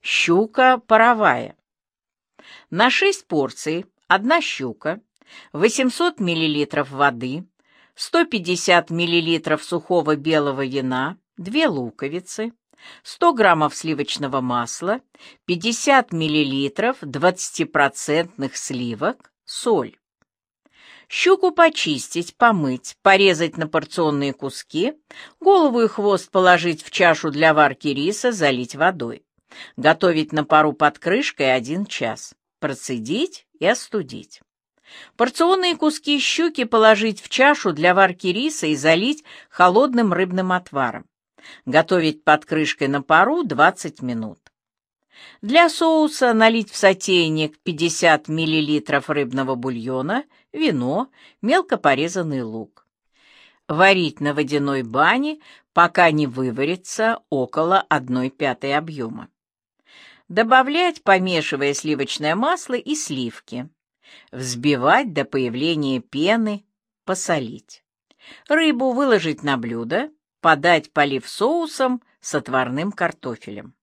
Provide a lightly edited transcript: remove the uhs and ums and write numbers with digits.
Щука паровая. На 6 порций 1 щука, 800 мл воды, 150 мл сухого белого вина, 2 луковицы, 100 граммов сливочного масла, 50 мл 20% сливок, соль. Щуку почистить, помыть, порезать на порционные куски, голову и хвост положить в чашу для варки риса, залить водой. Готовить на пару под крышкой 1 час. Процедить и остудить. Порционные куски щуки положить в чашу для варки риса и залить холодным рыбным отваром. Готовить под крышкой на пару 20 минут. Для соуса налить в сотейник 50 мл рыбного бульона, вино, мелко порезанный лук. Варить на водяной бане, пока не выварится около 1/5 объема. Добавлять, помешивая, сливочное масло и сливки. Взбивать до появления пены, посолить. Рыбу выложить на блюдо, подать, полив соусом с отварным картофелем.